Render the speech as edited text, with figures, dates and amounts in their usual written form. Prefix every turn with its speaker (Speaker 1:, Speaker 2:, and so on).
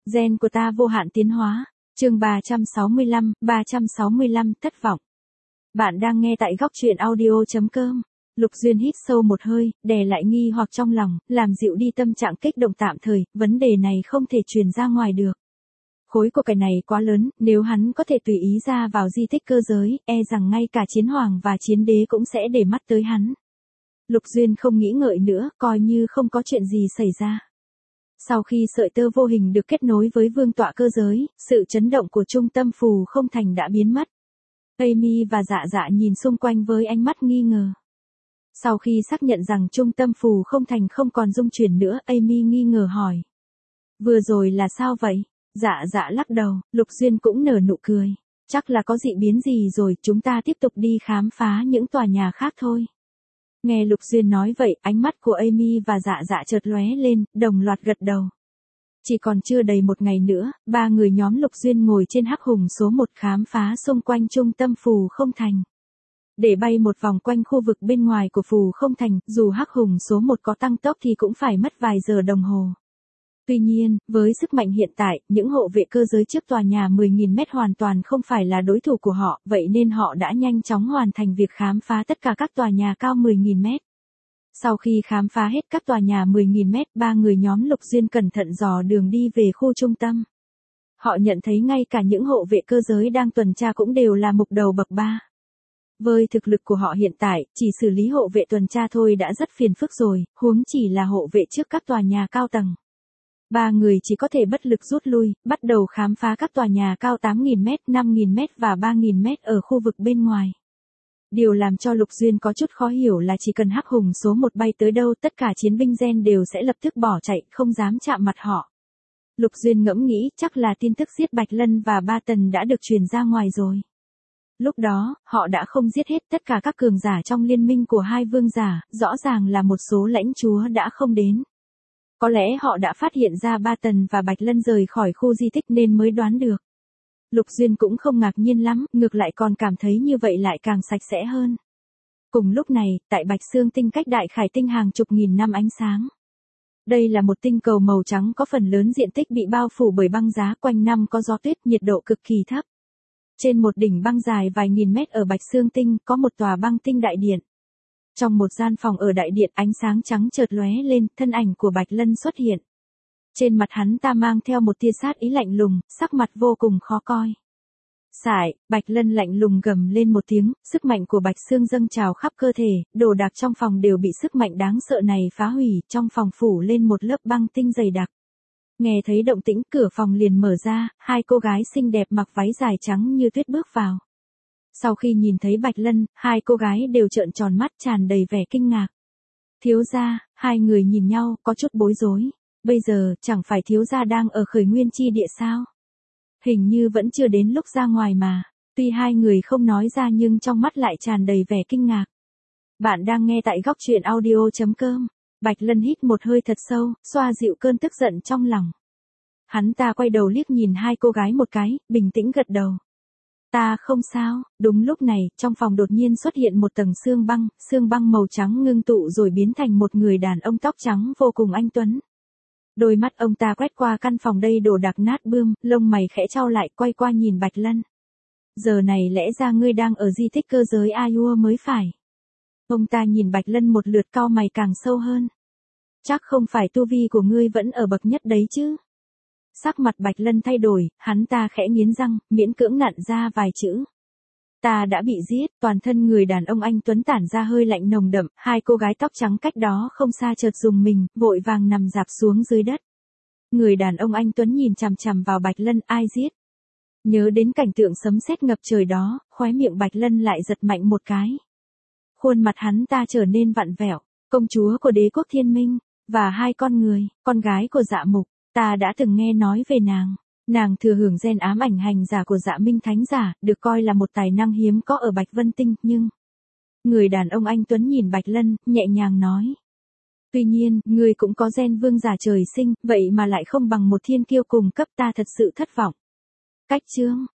Speaker 1: Gen của ta vô hạn tiến hóa. Chương 365 thất vọng. Bạn đang nghe tại góc truyện audio.com. Lục Duyên hít sâu một hơi, đè lại nghi hoặc trong lòng, làm dịu đi tâm trạng kích động tạm thời, vấn đề này không thể truyền ra ngoài được. Khối của cái này quá lớn, nếu hắn có thể tùy ý ra vào di tích cơ giới, e rằng ngay cả chiến hoàng và chiến đế cũng sẽ để mắt tới hắn. Lục Duyên không nghĩ ngợi nữa, coi như không có chuyện gì xảy ra. Sau khi sợi tơ vô hình được kết nối với vương tọa cơ giới, sự chấn động của trung tâm phù không thành đã biến mất. Amy và Dạ Dạ nhìn xung quanh với ánh mắt nghi ngờ. Sau khi xác nhận rằng trung tâm phù không thành không còn rung chuyển nữa, Amy nghi ngờ hỏi. Vừa rồi là sao vậy? Dạ Dạ lắc đầu, Lục Duyên cũng nở nụ cười. Chắc là có dị biến gì rồi, chúng ta tiếp tục đi khám phá những tòa nhà khác thôi. Nghe Lục Duyên nói vậy, ánh mắt của Amy và Dạ Dạ chợt lóe lên, đồng loạt gật đầu. Chỉ còn chưa đầy một ngày nữa, ba người nhóm Lục Duyên ngồi trên Hắc Hùng số 1 khám phá xung quanh trung tâm phù không thành. Để bay một vòng quanh khu vực bên ngoài của phù không thành, dù Hắc Hùng số 1 có tăng tốc thì cũng phải mất vài giờ đồng hồ. Tuy nhiên, với sức mạnh hiện tại, những hộ vệ cơ giới trước tòa nhà 10.000 mét hoàn toàn không phải là đối thủ của họ, vậy nên họ đã nhanh chóng hoàn thành việc khám phá tất cả các tòa nhà cao 10.000 mét. Sau khi khám phá hết các tòa nhà 10.000 mét, ba người nhóm Lục Duyên cẩn thận dò đường đi về khu trung tâm. Họ nhận thấy ngay cả những hộ vệ cơ giới đang tuần tra cũng đều là mục đầu bậc 3. Với thực lực của họ hiện tại, chỉ xử lý hộ vệ tuần tra thôi đã rất phiền phức rồi, huống chỉ là hộ vệ trước các tòa nhà cao tầng. Ba người chỉ có thể bất lực rút lui, bắt đầu khám phá các tòa nhà cao 8.000 mét, 5.000 mét và 3.000 mét ở khu vực bên ngoài. Điều làm cho Lục Duyên có chút khó hiểu là chỉ cần Hắc Hùng số 1 bay tới đâu, tất cả chiến binh gen đều sẽ lập tức bỏ chạy, không dám chạm mặt họ. Lục Duyên ngẫm nghĩ chắc là tin tức giết Bạch Lân và Ba Tần đã được truyền ra ngoài rồi. Lúc đó, họ đã không giết hết tất cả các cường giả trong liên minh của hai vương giả, rõ ràng là một số lãnh chúa đã không đến. Có lẽ họ đã phát hiện ra Ba Tần và Bạch Lân rời khỏi khu di tích nên mới đoán được. Lục Duyên cũng không ngạc nhiên lắm, ngược lại còn cảm thấy như vậy lại càng sạch sẽ hơn. Cùng lúc này, tại Bạch Xương tinh cách Đại Khải tinh hàng chục nghìn năm ánh sáng. Đây là một tinh cầu màu trắng có phần lớn diện tích bị bao phủ bởi băng giá, quanh năm có gió tuyết, nhiệt độ cực kỳ thấp. Trên một đỉnh băng dài vài nghìn mét ở Bạch Xương tinh có một tòa băng tinh đại điện. Trong một gian phòng ở đại điện, ánh sáng trắng chợt lóe lên, thân ảnh của Bạch Lân xuất hiện. Trên mặt hắn ta mang theo một tia sát ý lạnh lùng, sắc mặt vô cùng khó coi. Sải, Bạch Lân lạnh lùng gầm lên một tiếng, sức mạnh của Bạch Xương dâng trào khắp cơ thể, đồ đạc trong phòng đều bị sức mạnh đáng sợ này phá hủy, trong phòng phủ lên một lớp băng tinh dày đặc. Nghe thấy động tĩnh, cửa phòng liền mở ra, hai cô gái xinh đẹp mặc váy dài trắng như tuyết bước vào. Sau khi nhìn thấy Bạch Lân, hai cô gái đều trợn tròn mắt, tràn đầy vẻ kinh ngạc. Thiếu gia, hai người nhìn nhau, có chút bối rối. Bây giờ, chẳng phải thiếu gia đang ở Khởi Nguyên chi địa sao? Hình như vẫn chưa đến lúc ra ngoài mà. Tuy hai người không nói ra nhưng trong mắt lại tràn đầy vẻ kinh ngạc. Bạn đang nghe tại góc truyện audio.com. Bạch Lân hít một hơi thật sâu, xoa dịu cơn tức giận trong lòng. Hắn ta quay đầu liếc nhìn hai cô gái một cái, bình tĩnh gật đầu. Ta không sao. Đúng lúc này, trong phòng đột nhiên xuất hiện một tầng xương băng màu trắng ngưng tụ rồi biến thành một người đàn ông tóc trắng vô cùng anh tuấn. Đôi mắt ông ta quét qua căn phòng đầy đồ đạc nát bươm, lông mày khẽ chau lại, quay qua nhìn Bạch Lân. Giờ này lẽ ra ngươi đang ở di tích cơ giới Ayua mới phải. Ông ta nhìn Bạch Lân một lượt, cau mày càng sâu hơn. Chắc không phải tu vi của ngươi vẫn ở bậc nhất đấy chứ? Sắc mặt Bạch Lân thay đổi, hắn ta khẽ nghiến răng, miễn cưỡng nặn ra vài chữ. Ta đã bị giết. Toàn thân người đàn ông anh tuấn tản ra hơi lạnh nồng đậm, hai cô gái tóc trắng cách đó không xa chợt rùng mình, vội vàng nằm rạp xuống dưới đất. Người đàn ông anh tuấn nhìn chằm chằm vào Bạch Lân, ai giết? Nhớ đến cảnh tượng sấm sét ngập trời đó, khóe miệng Bạch Lân lại giật mạnh một cái. Khuôn mặt hắn ta trở nên vặn vẹo. Công chúa của đế quốc Thiên Minh, và hai con người, con gái của Dạ Mục, ta đã từng nghe nói về nàng. Nàng thừa hưởng gen ám ảnh hành giả của Dạ Minh Thánh giả, được coi là một tài năng hiếm có ở Bạch Vân Tinh, nhưng... Người đàn ông anh tuấn nhìn Bạch Lân, nhẹ nhàng nói. Tuy nhiên, ngươi cũng có gen vương giả trời sinh, vậy mà lại không bằng một thiên kiêu cùng cấp, ta thật sự thất vọng. Cách chương,